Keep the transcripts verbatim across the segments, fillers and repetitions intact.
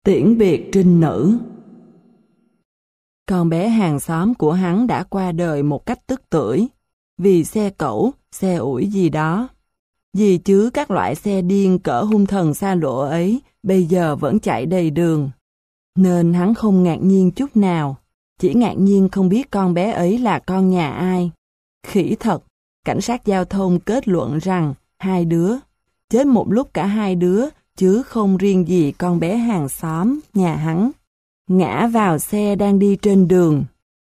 Tiễn biệt trinh nữ. Con bé hàng xóm của hắn đã qua đời một cách tức tưởi, vì xe cẩu, xe ủi gì đó. Vì chứ các loại xe điên cỡ hung thần xa lộ ấy bây giờ vẫn chạy đầy đường. Nên hắn không ngạc nhiên chút nào, chỉ ngạc nhiên không biết con bé ấy là con nhà ai. Khỉ thật, cảnh sát giao thông kết luận rằng hai đứa, chết một lúc cả hai đứa, chứ không riêng gì con bé hàng xóm, nhà hắn. Ngã vào xe đang đi trên đường.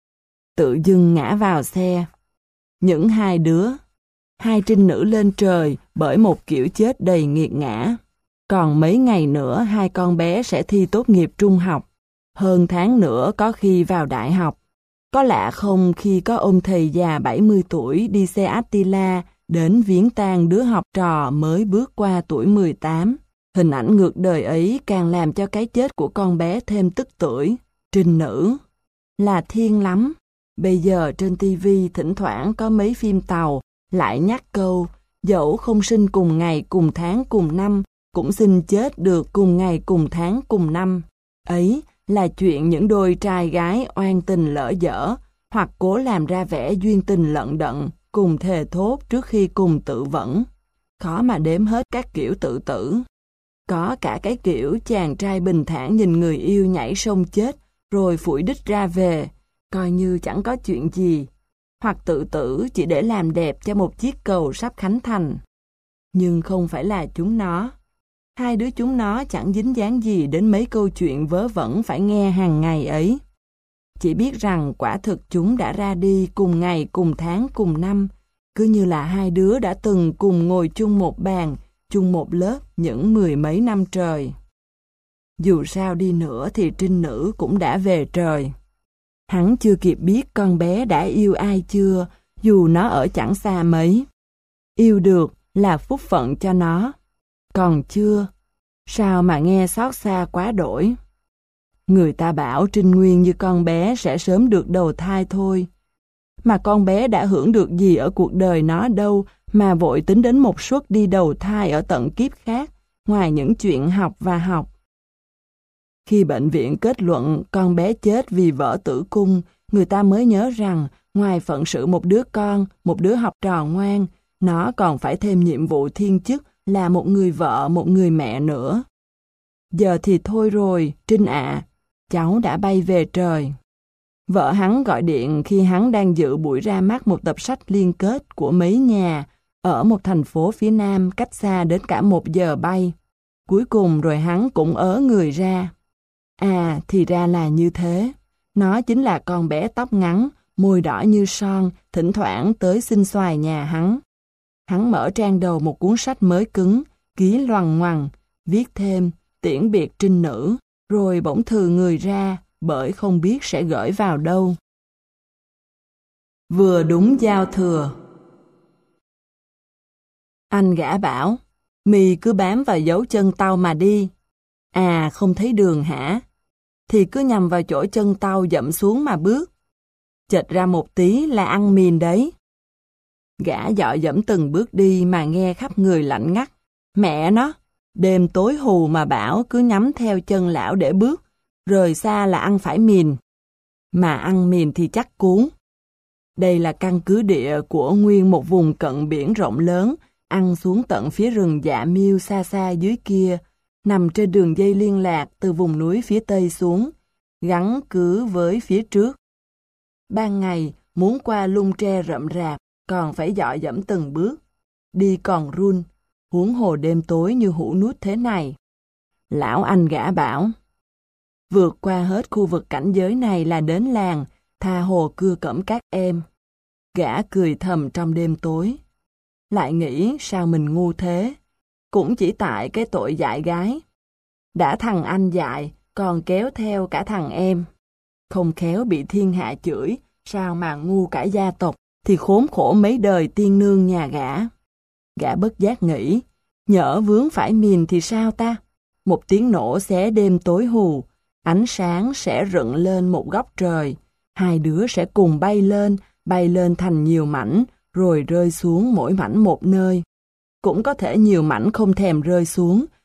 Tự dưng ngã vào xe. Những hai đứa, hai trinh nữ lên trời bởi một kiểu chết đầy nghiệt ngã. Còn mấy ngày nữa hai con bé sẽ thi tốt nghiệp trung học. Hơn tháng nữa có khi vào đại học. Có lạ không khi có ông thầy già bảy mươi tuổi đi xe Attila đến viếng tang đứa học trò mới bước qua tuổi mười tám. Hình ảnh ngược đời ấy càng làm cho cái chết của con bé thêm tức tưởi. Trinh nữ là thiên lắm. Bây giờ trên tivi thỉnh thoảng có mấy phim tàu lại nhắc câu dẫu không sinh cùng ngày cùng tháng cùng năm cũng xin chết được cùng ngày cùng tháng cùng năm. Ấy là chuyện những đôi trai gái oan tình lỡ dở hoặc cố làm ra vẻ duyên tình lận đận cùng thề thốt trước khi cùng tự vẫn. Khó mà đếm hết các kiểu tự tử. Có cả cái kiểu chàng trai bình thản nhìn người yêu nhảy sông chết rồi phủi đích ra về, coi như chẳng có chuyện gì, hoặc tự tử chỉ để làm đẹp cho một chiếc cầu sắp khánh thành. Nhưng không phải là chúng nó. Hai đứa chúng nó chẳng dính dáng gì đến mấy câu chuyện vớ vẩn phải nghe hàng ngày ấy. Chỉ biết rằng quả thực chúng đã ra đi cùng ngày cùng tháng cùng năm, cứ như là hai đứa đã từng cùng ngồi chung một bàn, chung một lớp những mười mấy năm trời. Dù sao đi nữa thì trinh nữ cũng đã về trời. Hắn chưa kịp biết con bé đã yêu ai chưa, dù nó ở chẳng xa mấy. Yêu được là phúc phận cho nó. Còn chưa, sao mà nghe xót xa quá đổi. Người ta bảo trinh nguyên như con bé sẽ sớm được đầu thai thôi. Mà con bé đã hưởng được gì ở cuộc đời nó đâu mà vội tính đến một suất đi đầu thai ở tận kiếp khác, ngoài những chuyện học và học. Khi bệnh viện kết luận con bé chết vì vỡ tử cung, người ta mới nhớ rằng ngoài phận sự một đứa con, một đứa học trò ngoan, nó còn phải thêm nhiệm vụ thiên chức là một người vợ, một người mẹ nữa. Giờ thì thôi rồi, Trinh ạ, cháu đã bay về trời. Vợ hắn gọi điện khi hắn đang dự buổi ra mắt một tập sách liên kết của mấy nhà ở một thành phố phía nam cách xa đến cả một giờ bay. Cuối cùng rồi hắn cũng ớ người ra. À, thì ra là như thế. Nó chính là con bé tóc ngắn, môi đỏ như son, thỉnh thoảng tới xin xoài nhà hắn. Hắn mở trang đầu một cuốn sách mới cứng, ký loằng ngoằng, viết thêm tiễn biệt trinh nữ, rồi bỗng thừ người ra, bởi không biết sẽ gửi vào đâu. Vừa đúng giao thừa. Anh gã bảo, mì cứ bám vào dấu chân tao mà đi. À, không thấy đường hả? Thì cứ nhằm vào chỗ chân tao dậm xuống mà bước. Chệch ra một tí là ăn mìn đấy. Gã dọ dẫm từng bước đi mà nghe khắp người lạnh ngắt. Mẹ nó, đêm tối hù mà bảo cứ nhắm theo chân lão để bước, rời xa là ăn phải mìn. Mà ăn mìn thì chắc cuốn. Đây là căn cứ địa của nguyên một vùng cận biển rộng lớn, ăn xuống tận phía rừng Dạ Miêu xa xa dưới kia, nằm trên đường dây liên lạc từ vùng núi phía tây xuống, gắn cứ với phía trước. Ban ngày, muốn qua lung tre rậm rạp, còn phải dọ dẫm từng bước. Đi còn run, huống hồ đêm tối như hũ nút thế này. Lão anh gã bảo, vượt qua hết khu vực cảnh giới này là đến làng, tha hồ cưa cẩm các em. Gã cười thầm trong đêm tối. Lại nghĩ sao mình ngu thế, cũng chỉ tại cái tội dại gái. Đã thằng anh dại, còn kéo theo cả thằng em. Không khéo bị thiên hạ chửi, sao mà ngu cả gia tộc, thì khốn khổ mấy đời tiên nương nhà gã. Gã bất giác nghĩ, nhỡ vướng phải mìn thì sao ta? Một tiếng nổ xé đêm tối hù, ánh sáng sẽ rựng lên một góc trời. Hai đứa sẽ cùng bay lên, bay lên thành nhiều mảnh, rồi rơi xuống mỗi mảnh một nơi. Cũng có thể nhiều mảnh không thèm rơi xuống,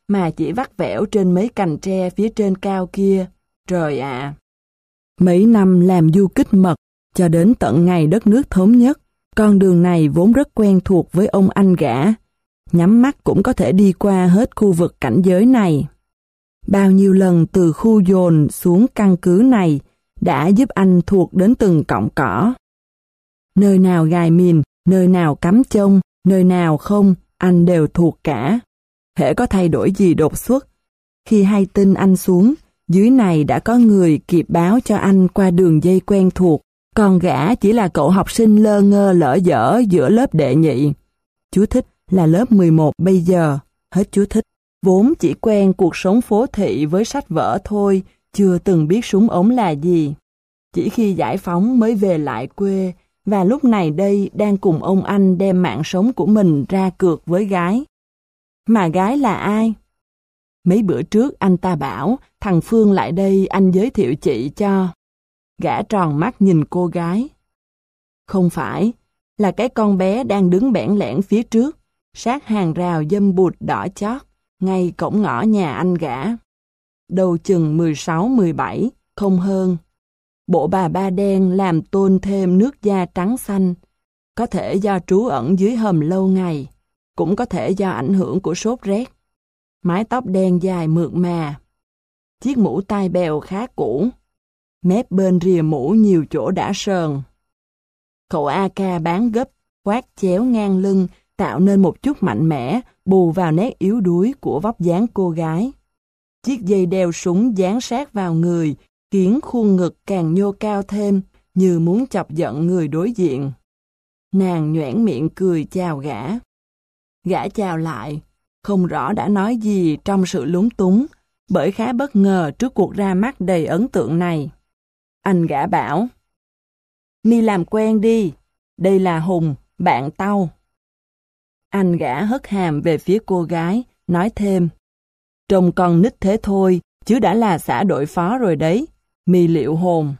mà chỉ vắt vẻo trên mấy cành tre phía trên cao kia. Trời ạ! Mấy năm làm du kích mật, cho đến tận ngày đất nước thống nhất, con đường này vốn rất quen thuộc với ông anh gã. Nhắm mắt cũng có thể đi qua hết khu vực cảnh giới này. Bao nhiêu lần từ khu dồn xuống căn cứ này đã giúp anh thuộc đến từng cọng cỏ. Nơi nào gài mìn, nơi nào cắm chông, nơi nào không, anh đều thuộc cả. Hễ có thay đổi gì đột xuất, khi hay tin anh xuống, dưới này đã có người kịp báo cho anh qua đường dây quen thuộc, còn gã chỉ là cậu học sinh lơ ngơ lỡ dở giữa lớp đệ nhị. Chú thích là lớp mười một bây giờ, hết chú thích. Vốn chỉ quen cuộc sống phố thị với sách vở thôi, chưa từng biết súng ống là gì. Chỉ khi giải phóng mới về lại quê, và lúc này đây đang cùng ông anh đem mạng sống của mình ra cược với gái. Mà gái là ai? Mấy bữa trước anh ta bảo, thằng Phương lại đây anh giới thiệu chị cho. Gã tròn mắt nhìn cô gái. Không phải, là cái con bé đang đứng bẽn lẽn phía trước, sát hàng rào dâm bụt đỏ chót, ngay cổng ngõ nhà anh gã. Đầu chừng mười sáu mười bảy, không hơn. Bộ bà ba đen làm tôn thêm nước da trắng xanh, có thể do trú ẩn dưới hầm lâu ngày, cũng có thể do ảnh hưởng của sốt rét. Mái tóc đen dài mượt mà, chiếc mũ tai bèo khá cũ, mép bên rìa mũ nhiều chỗ đã sờn. Khẩu a ca bán gấp, khoác chéo ngang lưng, tạo nên một chút mạnh mẽ, bù vào nét yếu đuối của vóc dáng cô gái. Chiếc dây đeo súng dán sát vào người, khiến khuôn ngực càng nhô cao thêm, như muốn chọc giận người đối diện. Nàng nhoẻn miệng cười chào gã. Gã chào lại, không rõ đã nói gì trong sự lúng túng, bởi khá bất ngờ trước cuộc ra mắt đầy ấn tượng này. Anh gã bảo, mi làm quen đi, đây là Hùng, bạn tao. Anh gã hất hàm về phía cô gái, nói thêm, trông con nít thế thôi, chứ đã là xã đội phó rồi đấy, mi liệu hồn.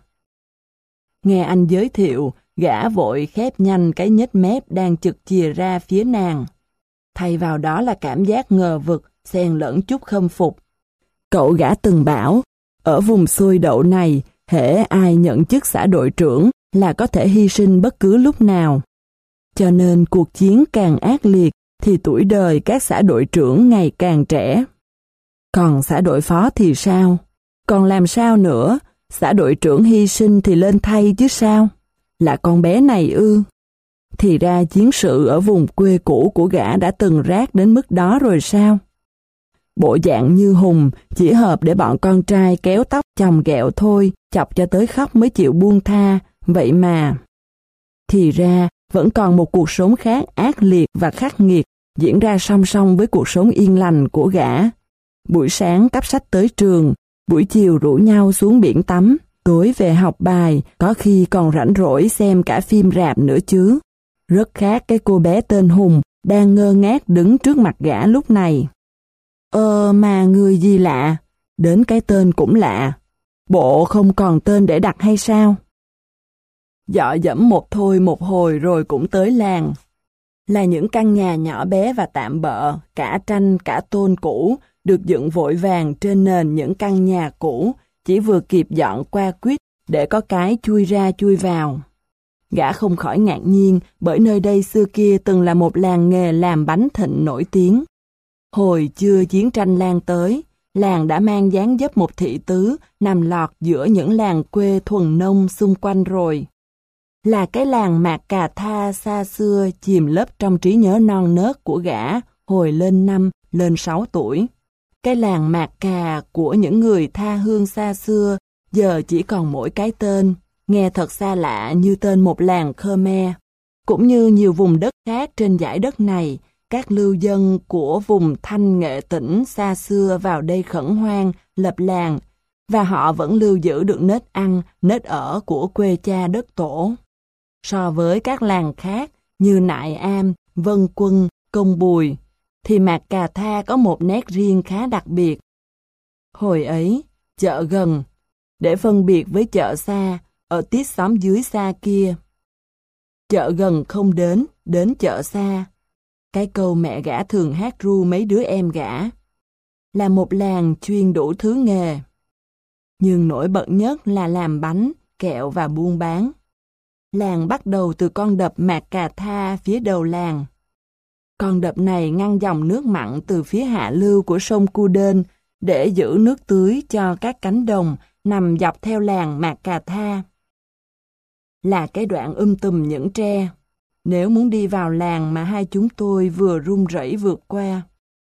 Nghe anh giới thiệu, gã vội khép nhanh cái nhếch mép đang chực chìa ra phía nàng. Thay vào đó là cảm giác ngờ vực, xen lẫn chút khâm phục. Cậu gã từng bảo, ở vùng xôi đậu này, hễ ai nhận chức xã đội trưởng là có thể hy sinh bất cứ lúc nào. Cho nên cuộc chiến càng ác liệt thì tuổi đời các xã đội trưởng ngày càng trẻ. Còn xã đội phó thì sao? Còn làm sao nữa? Xã đội trưởng hy sinh thì lên thay chứ sao? Là con bé này ư? Thì ra chiến sự ở vùng quê cũ của gã đã từng rác đến mức đó rồi sao? Bộ dạng như Hùng chỉ hợp để bọn con trai kéo tóc chồng ghẹo thôi, chọc cho tới khóc mới chịu buông tha, vậy mà. Thì ra vẫn còn một cuộc sống khác ác liệt và khắc nghiệt diễn ra song song với cuộc sống yên lành của gã. Buổi sáng cắp sách tới trường, buổi chiều rủ nhau xuống biển tắm, tối về học bài, có khi còn rảnh rỗi xem cả phim rạp nữa chứ. Rất khác cái cô bé tên Hùng đang ngơ ngác đứng trước mặt gã lúc này. Ờ mà người gì lạ, đến cái tên cũng lạ. Bộ không còn tên để đặt hay sao? Dọ dẫm một thôi một hồi rồi cũng tới làng. Là những căn nhà nhỏ bé và tạm bợ, cả tranh cả tôn cũ, được dựng vội vàng trên nền những căn nhà cũ, chỉ vừa kịp dọn qua quýt để có cái chui ra chui vào. Gã không khỏi ngạc nhiên bởi nơi đây xưa kia từng là một làng nghề làm bánh thịnh nổi tiếng. Hồi chưa chiến tranh lan tới, làng đã mang dáng dấp một thị tứ nằm lọt giữa những làng quê thuần nông xung quanh rồi. Là cái làng Mạc Cà Tha xa xưa chìm lấp trong trí nhớ non nớt của gã hồi lên năm, lên sáu tuổi. Cái làng Mạc Cà của những người tha hương xa xưa giờ chỉ còn mỗi cái tên, nghe thật xa lạ như tên một làng Khmer. Cũng như nhiều vùng đất khác trên dải đất này, các lưu dân của vùng Thanh Nghệ tỉnh xa xưa vào đây khẩn hoang, lập làng, và họ vẫn lưu giữ được nết ăn, nết ở của quê cha đất tổ. So với các làng khác như Nại Am, Vân Quân, Công Bùi, thì Mạc Cà Tha có một nét riêng khá đặc biệt. Hồi ấy, chợ gần, để phân biệt với chợ xa, ở tít xóm dưới xa kia. Chợ gần không đến, đến chợ xa. Cái câu mẹ gã thường hát ru mấy đứa em gã. là một làng chuyên đủ thứ nghề. Nhưng nổi bật nhất là làm bánh, kẹo và buôn bán. Làng bắt đầu từ con đập Mạc Cà Tha phía đầu làng. Con đập này ngăn dòng nước mặn từ phía hạ lưu của sông Cu Đên để giữ nước tưới cho các cánh đồng nằm dọc theo làng Mạc Cà Tha. Là cái đoạn um tùm những tre, nếu muốn đi vào làng mà hai chúng tôi vừa run rẩy vượt qua.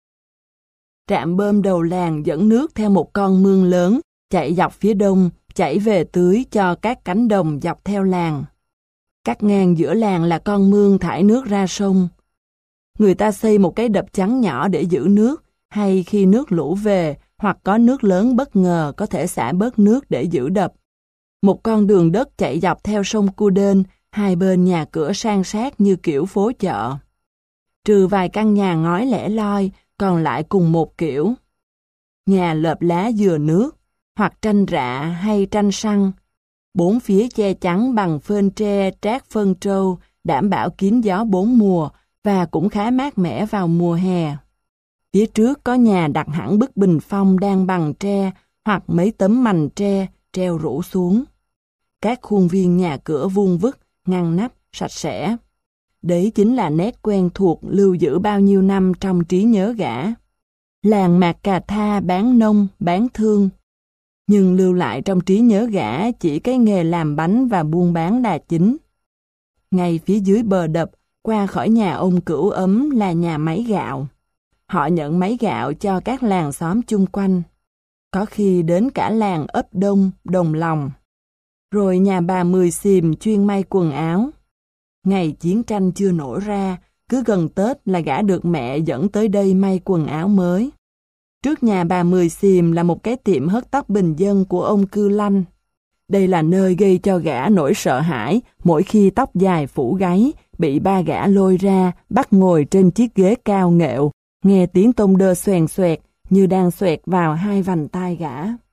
Trạm bơm đầu làng dẫn nước theo một con mương lớn, chạy dọc phía đông, chảy về tưới cho các cánh đồng dọc theo làng. Cắt ngang giữa làng là con mương thải nước ra sông. Người ta xây một cái đập chắn nhỏ để giữ nước, hay khi nước lũ về hoặc có nước lớn bất ngờ có thể xả bớt nước để giữ đập. Một con đường đất chạy dọc theo sông Cu Đên, hai bên nhà cửa san sát như kiểu phố chợ. Trừ vài căn nhà ngói lẻ loi, còn lại cùng một kiểu. Nhà lợp lá dừa nước, hoặc tranh rạ hay tranh săn. Bốn phía che chắn bằng phên tre trát phân trâu, đảm bảo kín gió bốn mùa và cũng khá mát mẻ vào mùa hè. Phía trước có nhà đặt hẳn bức bình phong đang bằng tre hoặc mấy tấm mành tre treo rủ xuống. Các khuôn viên nhà cửa vuông vức, ngăn nắp, sạch sẽ. Đấy chính là nét quen thuộc lưu giữ bao nhiêu năm trong trí nhớ gã. Làng Mạc Cà Tha bán nông, bán thương. Nhưng lưu lại trong trí nhớ gã chỉ cái nghề làm bánh và buôn bán là chính. Ngay phía dưới bờ đập, qua khỏi nhà ông Cửu Ấm là nhà máy gạo. Họ nhận máy gạo cho các làng xóm chung quanh. Có khi đến cả làng Ấp Đông, Đồng Lòng. Rồi nhà bà Mười Xìm chuyên may quần áo. Ngày chiến tranh chưa nổ ra, cứ gần Tết là gã được mẹ dẫn tới đây may quần áo mới. Trước nhà bà Mười Xìm là một cái tiệm hớt tóc bình dân của ông Cư Lanh. Đây là nơi gây cho gã nỗi sợ hãi mỗi khi tóc dài phủ gáy, bị ba gã lôi ra, bắt ngồi trên chiếc ghế cao nghệu, nghe tiếng tông đơ xoèn xoẹt như đang xoẹt vào hai vành tai gã.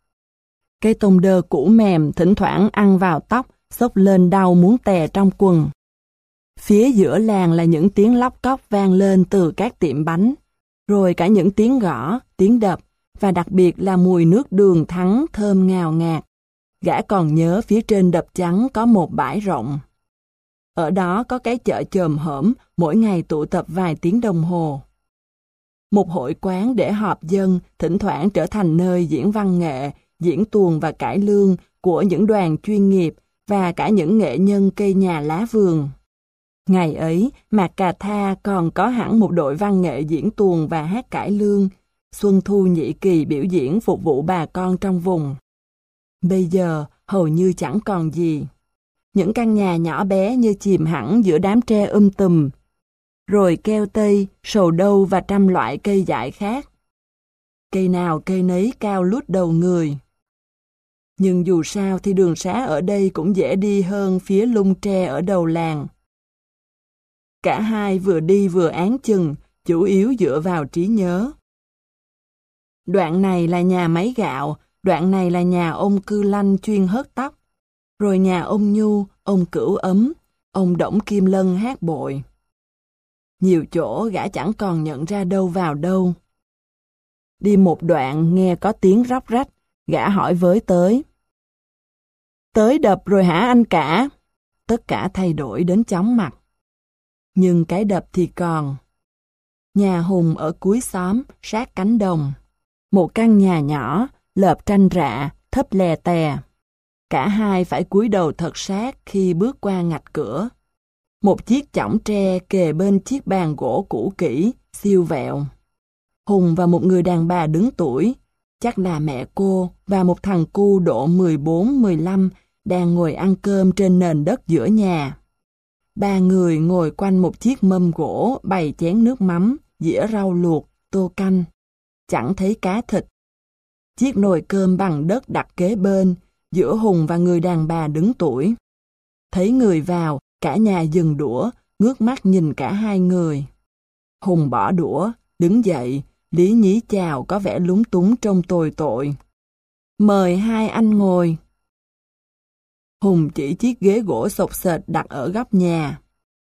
Cái tông đơ cũ mềm thỉnh thoảng ăn vào tóc, xốc lên đau muốn tè trong quần. Phía giữa làng là những tiếng lóc cóc vang lên từ các tiệm bánh, rồi cả những tiếng gõ, tiếng đập, và đặc biệt là mùi nước đường thắng thơm ngào ngạt. Gã còn nhớ phía trên đập trắng có một bãi rộng. Ở đó có cái chợ chồm hổm, mỗi ngày tụ tập vài tiếng đồng hồ. Một hội quán để họp dân, thỉnh thoảng trở thành nơi diễn văn nghệ, diễn tuồng và cải lương của những đoàn chuyên nghiệp và cả những nghệ nhân cây nhà lá vườn. Ngày ấy, Mạc Cà Tha còn có hẳn một đội văn nghệ diễn tuồng và hát cải lương, xuân thu nhị kỳ biểu diễn phục vụ bà con trong vùng. Bây giờ, hầu như chẳng còn gì. Những căn nhà nhỏ bé như chìm hẳn giữa đám tre um tùm, rồi keo tây, sầu đâu và trăm loại cây dại khác. Cây nào cây nấy cao lút đầu người. Nhưng dù sao thì đường xá ở đây cũng dễ đi hơn phía lung tre ở đầu làng. Cả hai vừa đi vừa án chừng, chủ yếu dựa vào trí nhớ. Đoạn này là nhà máy gạo, đoạn này là nhà ông Cư Lanh chuyên hớt tóc, rồi nhà ông Nhu, ông Cửu Ấm, ông Đổng Kim Lân hát bội. Nhiều chỗ gã chẳng còn nhận ra đâu vào đâu. Đi một đoạn nghe có tiếng róc rách, gã hỏi với tới. Tới đập rồi hả anh cả? Tất cả thay đổi đến chóng mặt. Nhưng cái đập thì còn. Nhà Hùng ở cuối xóm, sát cánh đồng. Một căn nhà nhỏ, lợp tranh rạ, thấp lè tè. Cả hai phải cúi đầu thật sát khi bước qua ngạch cửa. Một chiếc chõng tre kề bên chiếc bàn gỗ cũ kỹ, siêu vẹo. Hùng và một người đàn bà đứng tuổi, chắc là mẹ cô, và một thằng cu độ mười bốn mười lăm đang ngồi ăn cơm trên nền đất giữa nhà. Ba người ngồi quanh một chiếc mâm gỗ bày chén nước mắm, dĩa rau luộc, tô canh. Chẳng thấy cá thịt. Chiếc nồi cơm bằng đất đặt kế bên, giữa Hùng và người đàn bà đứng tuổi. Thấy người vào, cả nhà dừng đũa, ngước mắt nhìn cả hai người. Hùng bỏ đũa, đứng dậy, lý nhí chào có vẻ lúng túng trông tồi tội. Mời hai anh ngồi. Hùng chỉ chiếc ghế gỗ xộc xệch đặt ở góc nhà.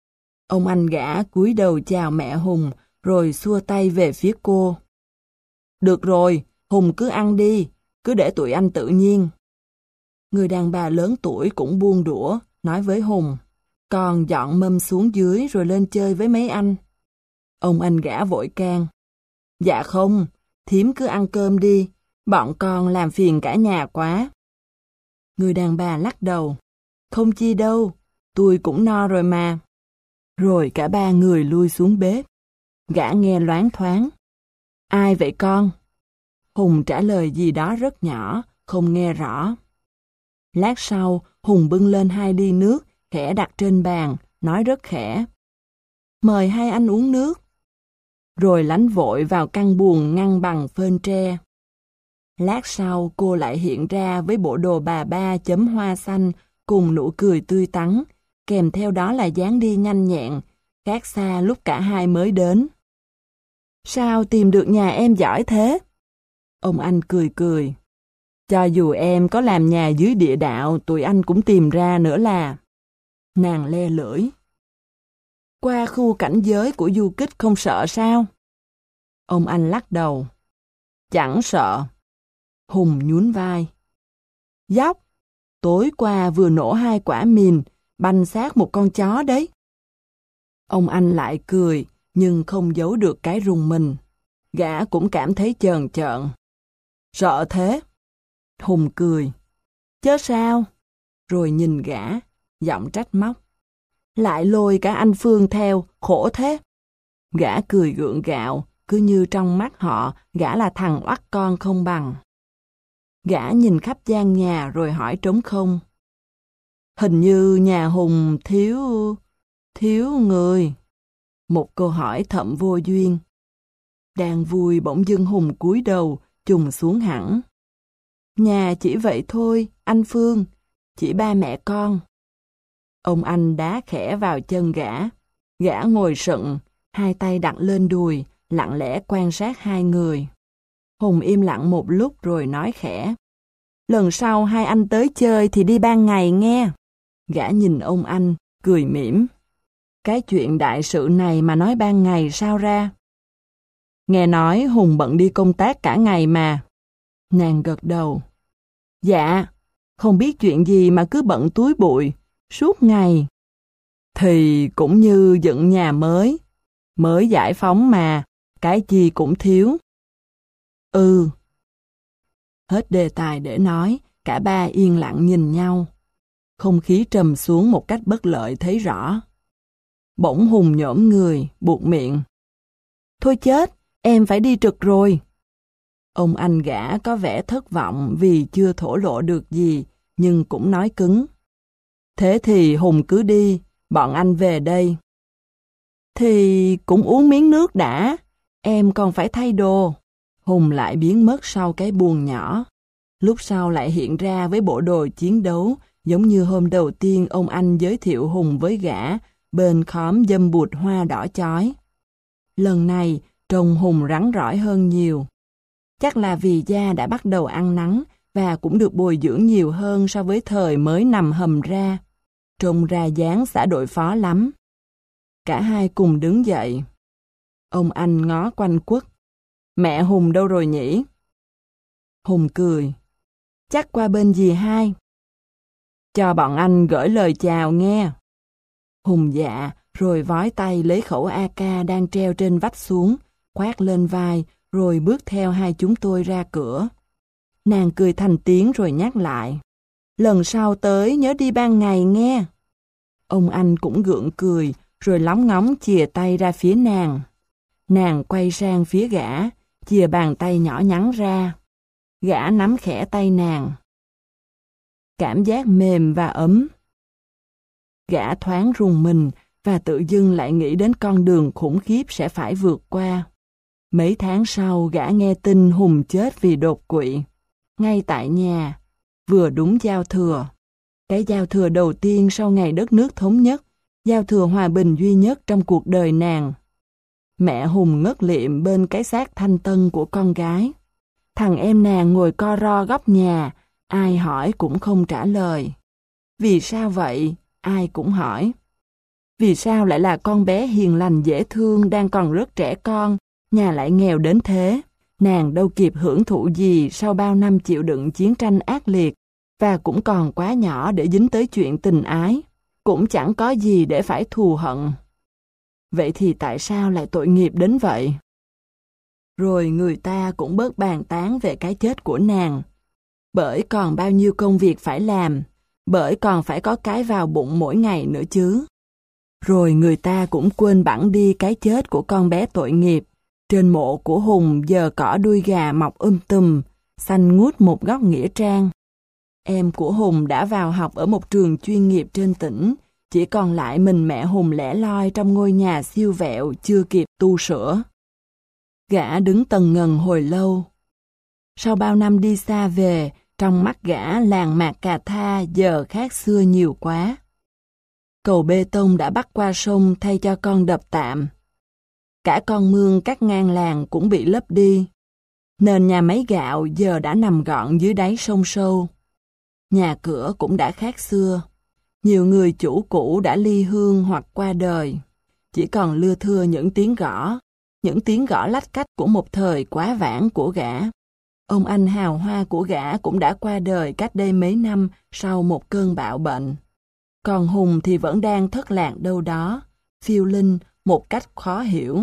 Ông anh gã cúi đầu chào mẹ Hùng, rồi xua tay về phía cô. Được rồi, Hùng cứ ăn đi, cứ để tụi anh tự nhiên. Người đàn bà lớn tuổi cũng buông đũa, nói với Hùng, con dọn mâm xuống dưới rồi lên chơi với mấy anh. Ông anh gã vội can. Dạ không, thím cứ ăn cơm đi, bọn con làm phiền cả nhà quá. Người đàn bà lắc đầu. Không chi đâu, tôi cũng no rồi mà. Rồi cả ba người lui xuống bếp. Gã nghe loáng thoáng. Ai vậy con? Hùng trả lời gì đó rất nhỏ, không nghe rõ. Lát sau, Hùng bưng lên hai ly nước, khẽ đặt trên bàn, nói rất khẽ. Mời hai anh uống nước. Rồi lánh vội vào căn buồng ngăn bằng phên tre. Lát sau cô lại hiện ra với bộ đồ bà ba chấm hoa xanh cùng nụ cười tươi tắn, kèm theo đó là dáng đi nhanh nhẹn, khác xa lúc cả hai mới đến. Sao tìm được nhà em giỏi thế? Ông anh cười cười. Cho dù em có làm nhà dưới địa đạo, tụi anh cũng tìm ra nữa là. Nàng le lưỡi. Qua khu cảnh giới của du kích không sợ sao? Ông anh lắc đầu. Chẳng sợ. Hùng nhún vai. Dốc, tối qua vừa nổ hai quả mìn, banh xác một con chó đấy. Ông anh lại cười, nhưng không giấu được cái rùng mình. Gã cũng cảm thấy chờn chợn. Sợ thế? Hùng cười. Chớ sao? Rồi nhìn gã, giọng trách móc. Lại lôi cả anh Phương theo, khổ thế. Gã cười gượng gạo, cứ như trong mắt họ, gã là thằng oắt con không bằng. Gã nhìn khắp gian nhà rồi hỏi trống không. Hình như nhà Hùng thiếu... thiếu người. Một câu hỏi thậm vô duyên. Đang vui bỗng dưng Hùng cúi đầu, chùng xuống hẳn. Nhà chỉ vậy thôi, anh Phương, chỉ ba mẹ con. Ông anh đá khẽ vào chân gã. Gã ngồi sững, hai tay đặt lên đùi, lặng lẽ quan sát hai người. Hùng im lặng một lúc rồi nói khẽ. Lần sau hai anh tới chơi thì đi ban ngày nghe. Gã nhìn ông anh, cười mỉm. Cái chuyện đại sự này mà nói ban ngày sao ra? Nghe nói Hùng bận đi công tác cả ngày mà. Nàng gật đầu. Dạ, không biết chuyện gì mà cứ bận túi bụi, suốt ngày. Thì cũng như dựng nhà mới, mới giải phóng mà, cái gì cũng thiếu. Ừ. Hết đề tài để nói, cả ba yên lặng nhìn nhau. Không khí trầm xuống một cách bất lợi thấy rõ. Bỗng Hùng nhổm người, buột miệng. Thôi chết, em phải đi trực rồi. Ông anh gã có vẻ thất vọng vì chưa thổ lộ được gì, nhưng cũng nói cứng. Thế thì Hùng cứ đi, bọn anh về đây. Thì cũng uống miếng nước đã, em còn phải thay đồ. Hùng lại biến mất sau cái buồng nhỏ. Lúc sau lại hiện ra với bộ đồ chiến đấu, giống như hôm đầu tiên ông anh giới thiệu Hùng với gã, bên khóm dâm bụt hoa đỏ chói. Lần này, trông Hùng rắn rỏi hơn nhiều. Chắc là vì da đã bắt đầu ăn nắng và cũng được bồi dưỡng nhiều hơn so với thời mới nằm hầm ra. Trông ra dáng xã đội phó lắm. Cả hai cùng đứng dậy. Ông anh ngó quanh quất. Mẹ Hùng đâu rồi nhỉ? Hùng cười. Chắc qua bên dì hai. Cho bọn anh gửi lời chào nghe. Hùng dạ, rồi vói tay lấy khẩu a ca đang treo trên vách xuống, khoác lên vai, rồi bước theo hai chúng tôi ra cửa. Nàng cười thành tiếng rồi nhắc lại. Lần sau tới nhớ đi ban ngày nghe. Ông anh cũng gượng cười, rồi lóng ngóng chìa tay ra phía nàng. Nàng quay sang phía gã, chìa bàn tay nhỏ nhắn ra. Gã nắm khẽ tay nàng. Cảm giác mềm và ấm. Gã thoáng rùng mình và tự dưng lại nghĩ đến con đường khủng khiếp sẽ phải vượt qua. Mấy tháng sau gã nghe tin Hùng chết vì đột quỵ. Ngay tại nhà, vừa đúng giao thừa. Cái giao thừa đầu tiên sau ngày đất nước thống nhất, giao thừa hòa bình duy nhất trong cuộc đời nàng. Mẹ Hùng ngất liệm bên cái xác thanh tân của con gái. Thằng em nàng ngồi co ro góc nhà, ai hỏi cũng không trả lời. Vì sao vậy? Ai cũng hỏi. Vì sao lại là con bé hiền lành dễ thương đang còn rất trẻ con, nhà lại nghèo đến thế? Nàng đâu kịp hưởng thụ gì sau bao năm chịu đựng chiến tranh ác liệt, và cũng còn quá nhỏ để dính tới chuyện tình ái, cũng chẳng có gì để phải thù hận. Vậy thì tại sao lại tội nghiệp đến vậy? Rồi người ta cũng bớt bàn tán về cái chết của nàng, bởi còn bao nhiêu công việc phải làm, bởi còn phải có cái vào bụng mỗi ngày nữa chứ. Rồi người ta cũng quên bẵng đi cái chết của con bé tội nghiệp. Trên mộ của Hùng giờ cỏ đuôi gà mọc um tùm, xanh ngút một góc nghĩa trang. Em của Hùng đã vào học ở một trường chuyên nghiệp trên tỉnh, chỉ còn lại mình mẹ Hùng lẻ loi trong ngôi nhà siêu vẹo chưa kịp tu sửa. Gã đứng tần ngần hồi lâu. Sau bao năm đi xa về, trong mắt gã làng Mạc Cà Tha giờ khác xưa nhiều quá. Cầu bê tông đã bắt qua sông thay cho con đập tạm. Cả con mương cắt ngang làng cũng bị lấp đi. Nền nhà máy gạo giờ đã nằm gọn dưới đáy sông sâu. Nhà cửa cũng đã khác xưa. Nhiều người chủ cũ đã ly hương hoặc qua đời. Chỉ còn lưa thưa những tiếng gõ, những tiếng gõ lách cách của một thời quá vãng của gã. Ông anh hào hoa của gã cũng đã qua đời cách đây mấy năm sau một cơn bạo bệnh. Còn Hùng thì vẫn đang thất lạc đâu đó, phiêu linh một cách khó hiểu.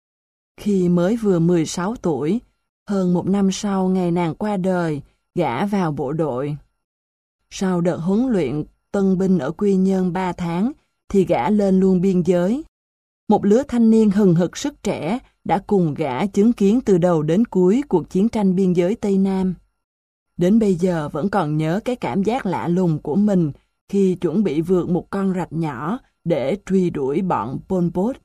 Khi mới vừa mười sáu tuổi, hơn một năm sau ngày nàng qua đời, gã vào bộ đội. Sau đợt huấn luyện tân binh ở Quy Nhơn ba tháng, thì gã lên luôn biên giới. Một lứa thanh niên hừng hực sức trẻ đã cùng gã chứng kiến từ đầu đến cuối cuộc chiến tranh biên giới Tây Nam. Đến bây giờ vẫn còn nhớ cái cảm giác lạ lùng của mình khi chuẩn bị vượt một con rạch nhỏ để truy đuổi bọn Pol Pot.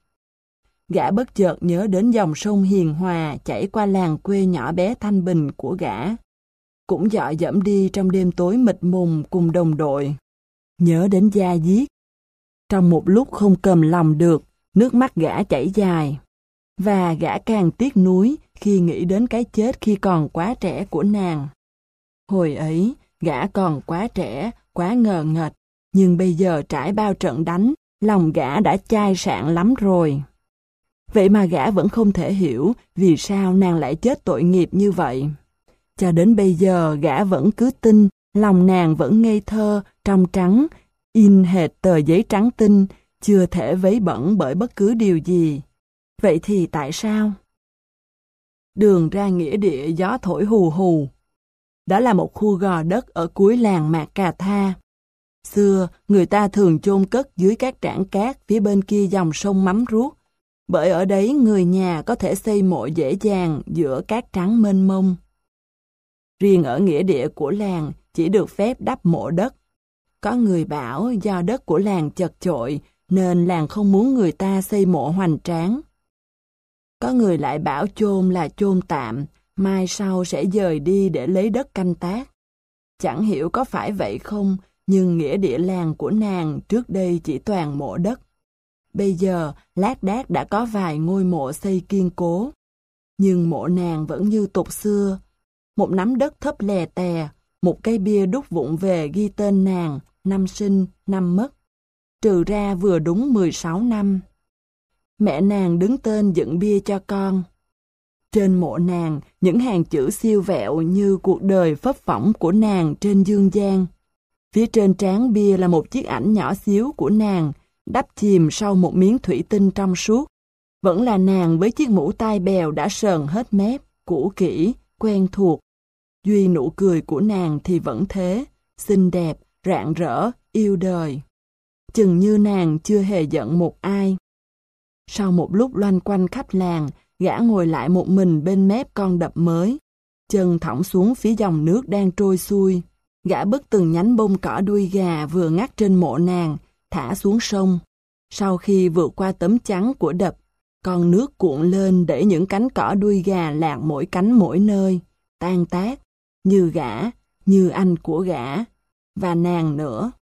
Gã bất chợt nhớ đến dòng sông hiền hòa chảy qua làng quê nhỏ bé thanh bình của gã. Cũng dọi dẫm đi trong đêm tối mịt mùng cùng đồng đội. Nhớ đến da diết. Trong một lúc không cầm lòng được, nước mắt gã chảy dài. Và gã càng tiếc nuối khi nghĩ đến cái chết khi còn quá trẻ của nàng. Hồi ấy, gã còn quá trẻ, quá ngờ nghệch, nhưng bây giờ trải bao trận đánh, lòng gã đã chai sạn lắm rồi. Vậy mà gã vẫn không thể hiểu vì sao nàng lại chết tội nghiệp như vậy. Cho đến bây giờ gã vẫn cứ tin, lòng nàng vẫn ngây thơ, trong trắng, in hệt tờ giấy trắng tinh, chưa thể vấy bẩn bởi bất cứ điều gì. Vậy thì tại sao? Đường ra nghĩa địa gió thổi hù hù. Đó là một khu gò đất ở cuối làng Mạc Cà Tha. Xưa, người ta thường chôn cất dưới các trảng cát phía bên kia dòng sông Mắm Ruốc, bởi ở đấy người nhà có thể xây mộ dễ dàng giữa cát trắng mênh mông. Riêng ở nghĩa địa của làng chỉ được phép đắp mộ đất. Có người bảo do đất của làng chật chội nên làng không muốn người ta xây mộ hoành tráng. Có người lại bảo chôn là chôn tạm, mai sau sẽ dời đi để lấy đất canh tác. Chẳng hiểu có phải vậy không, nhưng nghĩa địa làng của nàng trước đây chỉ toàn mộ đất. Bây giờ, lác đác đã có vài ngôi mộ xây kiên cố. Nhưng mộ nàng vẫn như tục xưa. Một nắm đất thấp lè tè, một cây bia đúc vụng về ghi tên nàng, năm sinh, năm mất. Trừ ra vừa đúng mười sáu năm. Mẹ nàng đứng tên dựng bia cho con. Trên mộ nàng, những hàng chữ siêu vẹo như cuộc đời phấp phỏng của nàng trên dương gian. Phía trên trán bia là một chiếc ảnh nhỏ xíu của nàng, đắp chìm sau một miếng thủy tinh trong suốt. Vẫn là nàng với chiếc mũ tai bèo đã sờn hết mép, cũ kỹ, quen thuộc. Duy nụ cười của nàng thì vẫn thế, xinh đẹp, rạng rỡ, yêu đời. Chừng như nàng chưa hề giận một ai. Sau một lúc loanh quanh khắp làng, gã ngồi lại một mình bên mép con đập mới. Chân thõng xuống phía dòng nước đang trôi xuôi. Gã bứt từng nhánh bông cỏ đuôi gà vừa ngắt trên mộ nàng, thả xuống sông. Sau khi vượt qua tấm chắn của đập, con nước cuộn lên đẩy những cánh cỏ đuôi gà lạc mỗi cánh mỗi nơi, tan tác, như gã, như anh của gã, và nàng nữa.